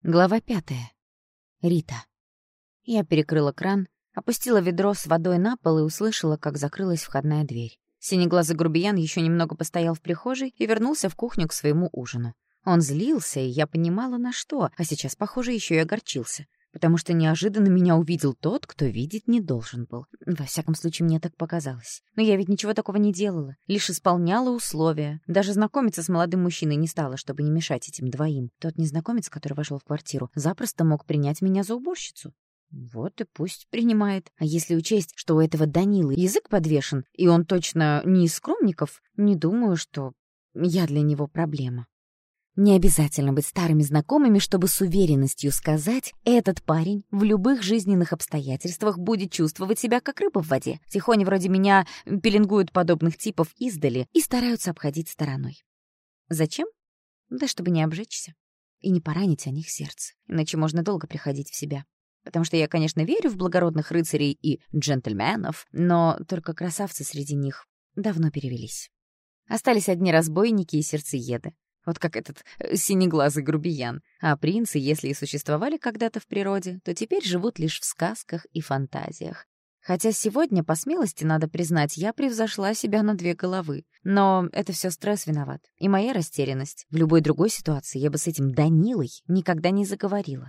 Глава 5. Рита. Я перекрыла кран, опустила ведро с водой на пол и услышала, как закрылась входная дверь. Синеглазый грубиян еще немного постоял в прихожей и вернулся в кухню к своему ужину. Он злился, и я понимала, на что, а сейчас, похоже, еще и огорчился, потому что неожиданно меня увидел тот, кто видеть не должен был. Во всяком случае, мне так показалось. Но я ведь ничего такого не делала, лишь исполняла условия. Даже знакомиться с молодым мужчиной не стала, чтобы не мешать этим двоим. Тот незнакомец, который вошел в квартиру, запросто мог принять меня за уборщицу. Вот и пусть принимает. А если учесть, что у этого Данилы язык подвешен, и он точно не из скромников, не думаю, что я для него проблема. Не обязательно быть старыми знакомыми, чтобы с уверенностью сказать, этот парень в любых жизненных обстоятельствах будет чувствовать себя как рыба в воде. Тихоня вроде меня пеленгуют подобных типов издали и стараются обходить стороной. Зачем? Да чтобы не обжечься и не поранить о них сердце. Иначе можно долго приходить в себя. Потому что я, конечно, верю в благородных рыцарей и джентльменов, но только красавцы среди них давно перевелись. Остались одни разбойники и сердцееды. Вот как этот синеглазый грубиян. А принцы, если и существовали когда-то в природе, то теперь живут лишь в сказках и фантазиях. Хотя сегодня, по смелости, надо признать, я превзошла себя на 2 головы. Но это все стресс виноват. И моя растерянность. В любой другой ситуации я бы с этим Данилой никогда не заговорила.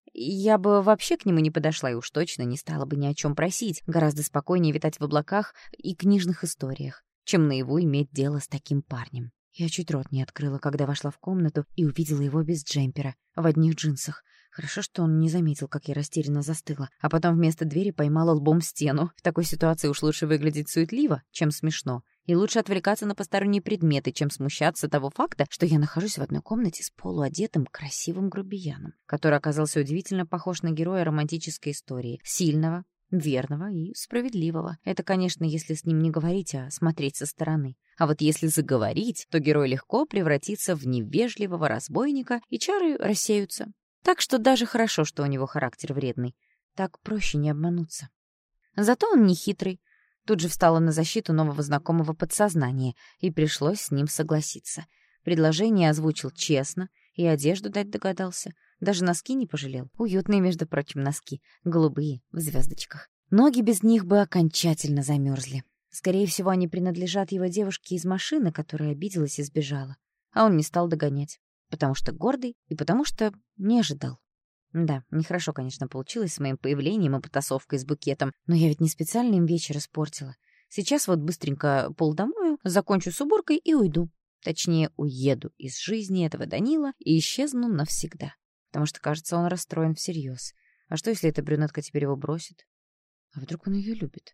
Я бы вообще к нему не подошла и уж точно не стала бы ни о чем просить. Гораздо спокойнее витать в облаках и книжных историях, чем наяву иметь дело с таким парнем. Я чуть рот не открыла, когда вошла в комнату и увидела его без джемпера, в одних джинсах. Хорошо, что он не заметил, как я растерянно застыла, а потом вместо двери поймала лбом стену. В такой ситуации уж лучше выглядеть суетливо, чем смешно. И лучше отвлекаться на посторонние предметы, чем смущаться того факта, что я нахожусь в одной комнате с полуодетым красивым грубияном, который оказался удивительно похож на героя романтической истории. Сильного, верного и справедливого. Это, конечно, если с ним не говорить, а смотреть со стороны. А вот если заговорить, то герой легко превратится в невежливого разбойника, и чары рассеются. Так что даже хорошо, что у него характер вредный. Так проще не обмануться. Зато он не хитрый. Тут же встала на защиту нового знакомого подсознания, и пришлось с ним согласиться. Предложение озвучил честно, и одежду дать догадался. Даже носки не пожалел. Уютные, между прочим, носки. Голубые, в звездочках. Ноги без них бы окончательно замерзли. Скорее всего, они принадлежат его девушке из машины, которая обиделась и сбежала. А он не стал догонять. Потому что гордый и потому что не ожидал. Да, нехорошо, конечно, получилось с моим появлением и потасовкой с букетом, но я ведь не специально им вечер испортила. Сейчас вот быстренько пол домою, закончу с уборкой и уйду. Точнее, уеду из жизни этого Данила и исчезну навсегда. Потому что, кажется, он расстроен всерьез. А что, если эта брюнетка теперь его бросит? А вдруг он ее любит?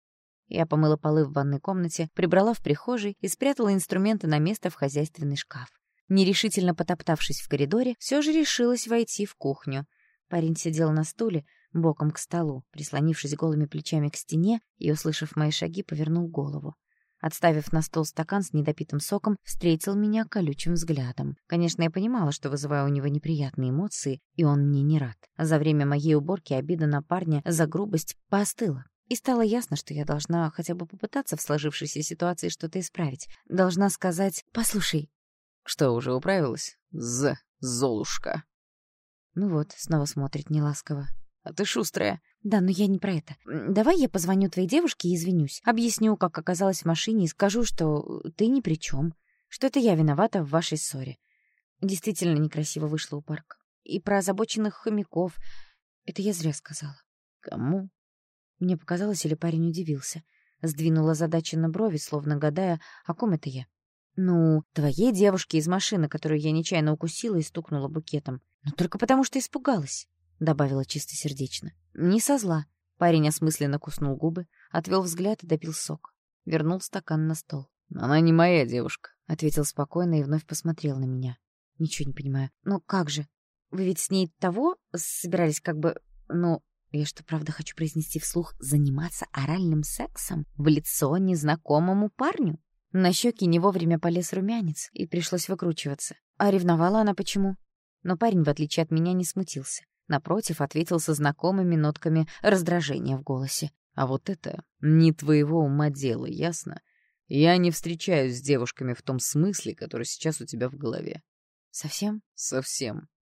Я помыла полы в ванной комнате, прибрала в прихожей и спрятала инструменты на место в хозяйственный шкаф. Нерешительно потоптавшись в коридоре, все же решилась войти в кухню. Парень сидел на стуле, боком к столу, прислонившись голыми плечами к стене, и, услышав мои шаги, повернул голову. Отставив на стол стакан с недопитым соком, встретил меня колючим взглядом. Конечно, я понимала, что вызываю у него неприятные эмоции, и он мне не рад. За время моей уборки обида на парня за грубость поостыла. И стало ясно, что я должна хотя бы попытаться в сложившейся ситуации что-то исправить. Должна сказать: «Послушай». «Что, уже управилась? Золушка». Ну вот, снова смотрит неласково. «А ты шустрая». «Да, но я не про это. Давай я позвоню твоей девушке и извинюсь. Объясню, как оказалась в машине, и скажу, что ты ни при чем, что это я виновата в вашей ссоре. Действительно некрасиво вышло у парка. И про озабоченных хомяков. Это я зря сказала». «Кому?» Мне показалось, или парень удивился. Сдвинула озадаченно брови, словно гадая, о ком это я. «Ну, твоей девушке из машины, которую я нечаянно укусила и стукнула букетом. Но только потому, что испугалась», — добавила чистосердечно. «Не со зла». Парень осмысленно куснул губы, отвел взгляд и допил сок. Вернул стакан на стол. «Она не моя девушка», — ответил спокойно и вновь посмотрел на меня. «Ничего не понимаю. Ну как же? Вы ведь с ней того собирались как бы... Ну, я что, правда хочу произнести вслух заниматься оральным сексом в лицо незнакомому парню?» На щеки не вовремя полез румянец, и пришлось выкручиваться. А ревновала она почему? Но парень, в отличие от меня, не смутился. Напротив, ответил со знакомыми нотками раздражения в голосе. «А вот это не твоего ума дело, ясно? Я не встречаюсь с девушками в том смысле, который сейчас у тебя в голове». «Совсем?» «Совсем».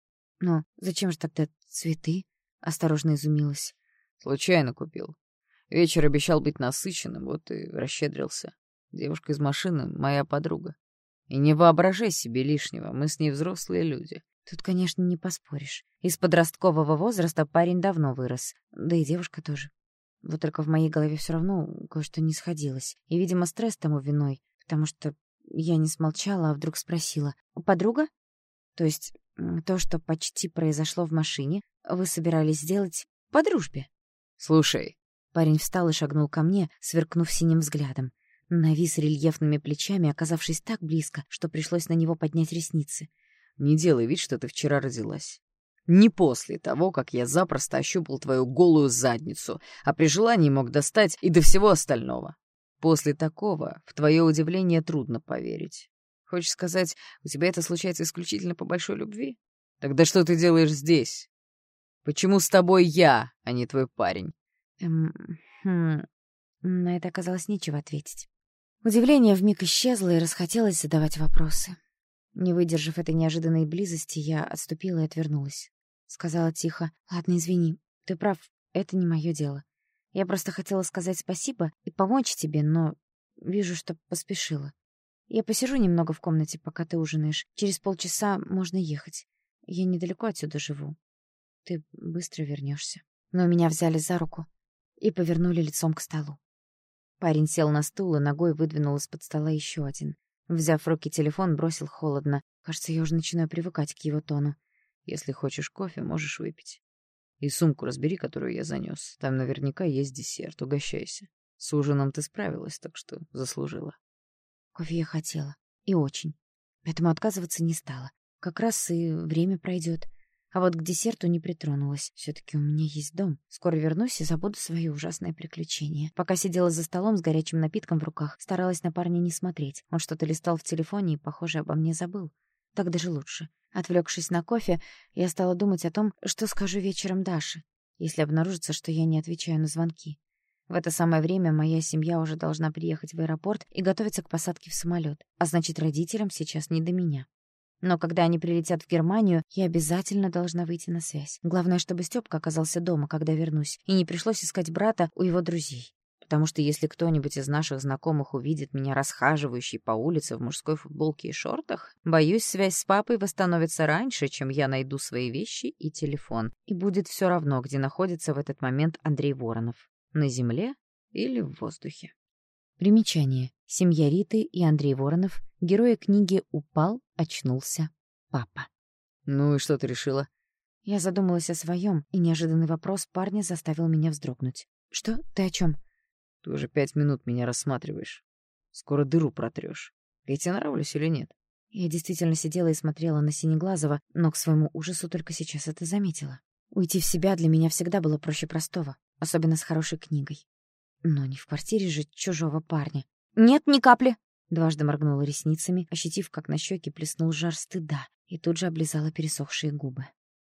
Но зачем же тогда цветы? Осторожно изумилась. Случайно купил. Вечер обещал быть насыщенным, вот и расщедрился. Девушка из машины — моя подруга. И не воображай себе лишнего, мы с ней взрослые люди. Тут, конечно, не поспоришь. Из подросткового возраста парень давно вырос. Да и девушка тоже. Вот только в моей голове все равно кое-что не сходилось. И, видимо, стресс тому виной, потому что я не смолчала, а вдруг спросила. «Подруга? То есть то, что почти произошло в машине, вы собирались сделать по дружбе?» Слушай. Парень встал и шагнул ко мне, сверкнув синим взглядом. Навис рельефными плечами, оказавшись так близко, что пришлось на него поднять ресницы. Не делай вид, что ты вчера родилась. Не после того, как я запросто ощупал твою голую задницу, а при желании мог достать и до всего остального. После такого, в твое удивление, трудно поверить. Хочешь сказать, у тебя это случается исключительно по большой любви? Тогда что ты делаешь здесь? Почему с тобой я, а не твой парень? На это оказалось нечего ответить. Удивление вмиг исчезло, и расхотелось задавать вопросы. Не выдержав этой неожиданной близости, я отступила и отвернулась. Сказала тихо: «Ладно, извини, ты прав, это не мое дело. Я просто хотела сказать спасибо и помочь тебе, но вижу, что поспешила. Я посижу немного в комнате, пока ты ужинаешь. Через полчаса можно ехать. Я недалеко отсюда живу. Ты быстро вернешься». Но меня взяли за руку и повернули лицом к столу. Парень сел на стул и ногой выдвинул из-под стола еще один. Взяв в руки телефон, бросил холодно. Кажется, я уже начинаю привыкать к его тону. Если хочешь кофе, можешь выпить. И сумку разбери, которую я занес. Там наверняка есть десерт. Угощайся. С ужином ты справилась, так что заслужила. Кофе я хотела. И очень. Поэтому отказываться не стала. Как раз и время пройдет. А вот к десерту не притронулась. Все-таки у меня есть дом. Скоро вернусь и забуду свое ужасное приключение. Пока сидела за столом с горячим напитком в руках, старалась на парня не смотреть. Он что-то листал в телефоне и, похоже, обо мне забыл. Так даже лучше. Отвлекшись на кофе, я стала думать о том, что скажу вечером Даше, если обнаружится, что я не отвечаю на звонки. В это самое время моя семья уже должна приехать в аэропорт и готовиться к посадке в самолет. А значит, родителям сейчас не до меня. Но когда они прилетят в Германию, я обязательно должна выйти на связь. Главное, чтобы Стёпка оказался дома, когда вернусь, и не пришлось искать брата у его друзей. Потому что если кто-нибудь из наших знакомых увидит меня расхаживающей по улице в мужской футболке и шортах, боюсь, связь с папой восстановится раньше, чем я найду свои вещи и телефон. И будет все равно, где находится в этот момент Андрей Воронов. На земле или в воздухе. Примечание. Семья Риты и Андрей Воронов, герои книги «Упал, очнулся, папа». Ну и что ты решила? Я задумалась о своем, и неожиданный вопрос парня заставил меня вздрогнуть. «Что? Ты о чем? Ты уже 5 минут меня рассматриваешь. Скоро дыру протрешь. Я тебе нравлюсь или нет? Я действительно сидела и смотрела на Синеглазого, но к своему ужасу только сейчас это заметила. Уйти в себя для меня всегда было проще простого, особенно с хорошей книгой. Но не в квартире же чужого парня. «Нет, ни капли!» Дважды моргнула ресницами, ощутив, как на щеки плеснул жар стыда, и тут же облизала пересохшие губы.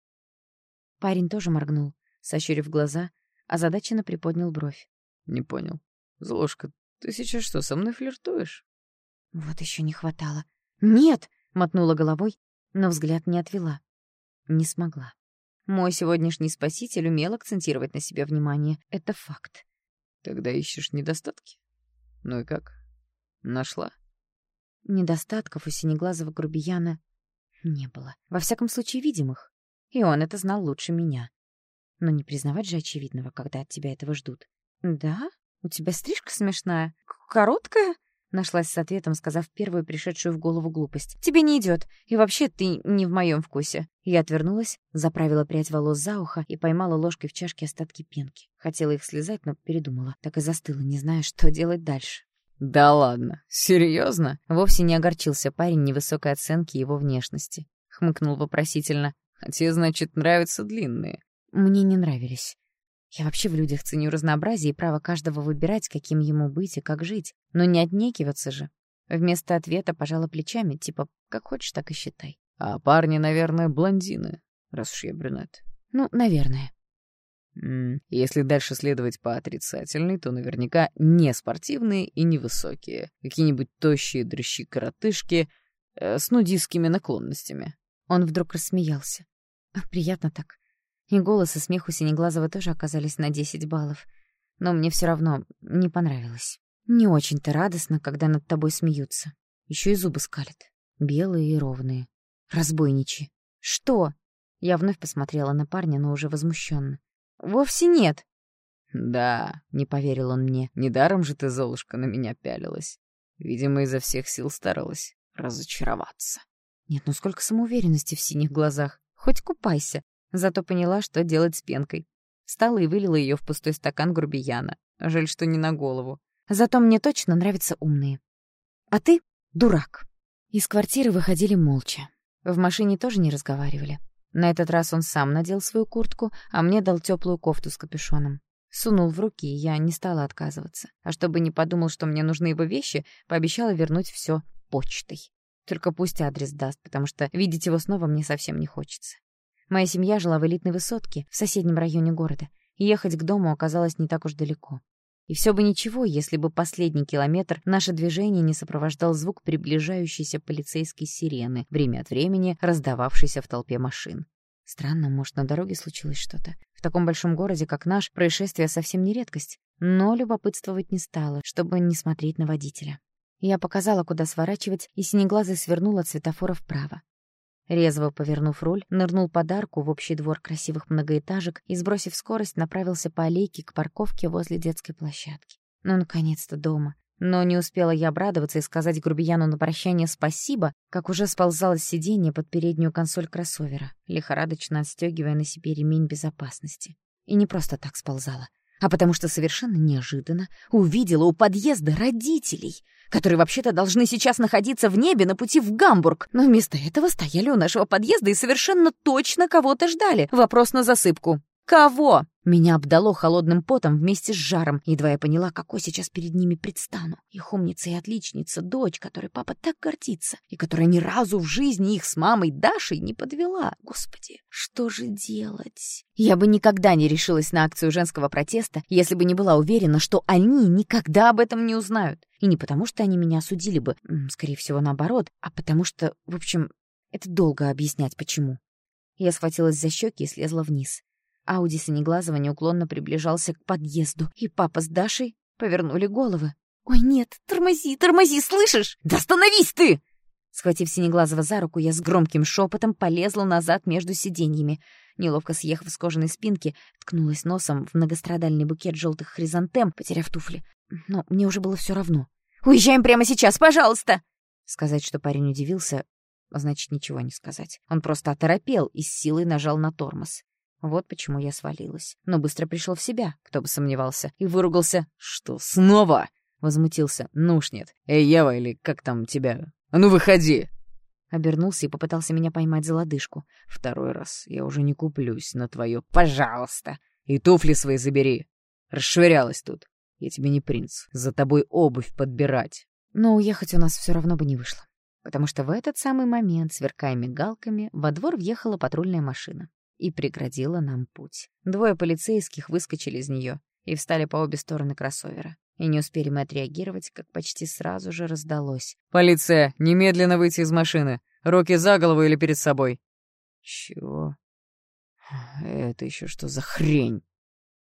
Парень тоже моргнул, сощурив глаза, озадаченно приподнял бровь. Не понял. Золушка, ты сейчас что, со мной флиртуешь? Вот еще не хватало. «Нет!» — мотнула головой, но взгляд не отвела. Не смогла. Мой сегодняшний спаситель умел акцентировать на себе внимание. Это факт. Тогда ищешь недостатки? Ну и как? Нашла? Недостатков у синеглазого грубияна не было. Во всяком случае, видимых. И он это знал лучше меня. Но не признавать же очевидного, когда от тебя этого ждут. «Да? У тебя стрижка смешная. Короткая?» Нашлась с ответом, сказав первую пришедшую в голову глупость. «Тебе не идет. И вообще ты не в моем вкусе». Я отвернулась, заправила прядь волос за ухо и поймала ложкой в чашке остатки пенки. Хотела их слезать, но передумала. Так и застыла, не зная, что делать дальше. Да ладно? Серьезно? Вовсе не огорчился парень невысокой оценки его внешности. Хмыкнул вопросительно. А тебе, значит, нравятся длинные? Мне не нравились. Я вообще в людях ценю разнообразие и право каждого выбирать, каким ему быть и как жить. Но не отнекиваться же. Вместо ответа пожала плечами, типа, как хочешь, так и считай. А парни, наверное, блондины, раз уж я брюнет. Ну, наверное. Если дальше следовать по отрицательной, то наверняка не спортивные и невысокие. Какие-нибудь тощие дрыщи-коротышки с нудистскими наклонностями. Он вдруг рассмеялся. Приятно так. И голос, и смех у Синеглазого тоже оказались на 10 баллов. Но мне все равно не понравилось. Не очень-то радостно, когда над тобой смеются. Еще и зубы скалят. Белые и ровные. Разбойничьи. Что? Я вновь посмотрела на парня, но уже возмущенно. Вовсе нет. Да, не поверил он мне. Недаром же ты, Золушка, на меня пялилась. Видимо, изо всех сил старалась разочароваться. Нет, ну сколько самоуверенности в синих глазах. Хоть купайся. Зато поняла, что делать с пенкой. Встала и вылила ее в пустой стакан грубияна. Жаль, что не на голову. Зато мне точно нравятся умные. А ты — дурак. Из квартиры выходили молча. В машине тоже не разговаривали. На этот раз он сам надел свою куртку, а мне дал теплую кофту с капюшоном. Сунул в руки, и я не стала отказываться. А чтобы не подумал, что мне нужны его вещи, пообещала вернуть все почтой. Только пусть адрес даст, потому что видеть его снова мне совсем не хочется. Моя семья жила в элитной высотке в соседнем районе города, и ехать к дому оказалось не так уж далеко. И все бы ничего, если бы последний километр наше движение не сопровождал звук приближающейся полицейской сирены, время от времени раздававшейся в толпе машин. Странно, может, на дороге случилось что-то. В таком большом городе, как наш, происшествия совсем не редкость. Но любопытствовать не стала, чтобы не смотреть на водителя. Я показала, куда сворачивать, и Синеглазый свернул от светофора вправо. Резво повернув руль, нырнул под арку в общий двор красивых многоэтажек и, сбросив скорость, направился по аллейке к парковке возле детской площадки. Ну, наконец-то дома. Но не успела я обрадоваться и сказать грубияну на прощание спасибо, как уже сползала с сиденья под переднюю консоль кроссовера, лихорадочно отстегивая на себе ремень безопасности. И не просто так сползала, а потому что совершенно неожиданно увидела у подъезда родителей, которые вообще-то должны сейчас находиться в небе на пути в Гамбург, но вместо этого стояли у нашего подъезда и совершенно точно кого-то ждали. Вопрос на засыпку. Кого? Меня обдало холодным потом вместе с жаром. Едва я поняла, какой сейчас перед ними предстану. Их умница и отличница, дочь, которой папа так гордится, и которая ни разу в жизни их с мамой Дашей не подвела. Господи, что же делать? Я бы никогда не решилась на акцию женского протеста, если бы не была уверена, что они никогда об этом не узнают. И не потому, что они меня осудили бы, скорее всего, наоборот, а потому что, в общем, это долго объяснять, почему. Я схватилась за щеки и слезла вниз. Ауди Синеглазого неуклонно приближался к подъезду, и папа с Дашей повернули головы. «Ой, нет, тормози, тормози, слышишь? Да остановись ты!» Схватив Синеглазого за руку, я с громким шепотом полезла назад между сиденьями. Неловко съехав с кожаной спинки, ткнулась носом в многострадальный букет желтых хризантем, потеряв туфли. Но мне уже было все равно. «Уезжаем прямо сейчас, пожалуйста!» Сказать, что парень удивился, значит ничего не сказать. Он просто оторопел и с силой нажал на тормоз. Вот почему я свалилась. Но быстро пришел в себя, кто бы сомневался, и выругался. «Что, снова?» — возмутился. «Ну уж нет. Эй, Ева, или как там тебя? А ну выходи!» Обернулся и попытался меня поймать за лодыжку. «Второй раз я уже не куплюсь на твое «пожалуйста». И туфли свои забери. Расшвырялась тут. Я тебе не принц. За тобой обувь подбирать». Но уехать у нас все равно бы не вышло. Потому что в этот самый момент, сверкая мигалками, во двор въехала патрульная машина и преградила нам путь. Двое полицейских выскочили из нее и встали по обе стороны кроссовера. И не успели мы отреагировать, как почти сразу же раздалось: «Полиция! Немедленно выйти из машины! Руки за голову или перед собой!» «Чего? Это еще что за хрень?»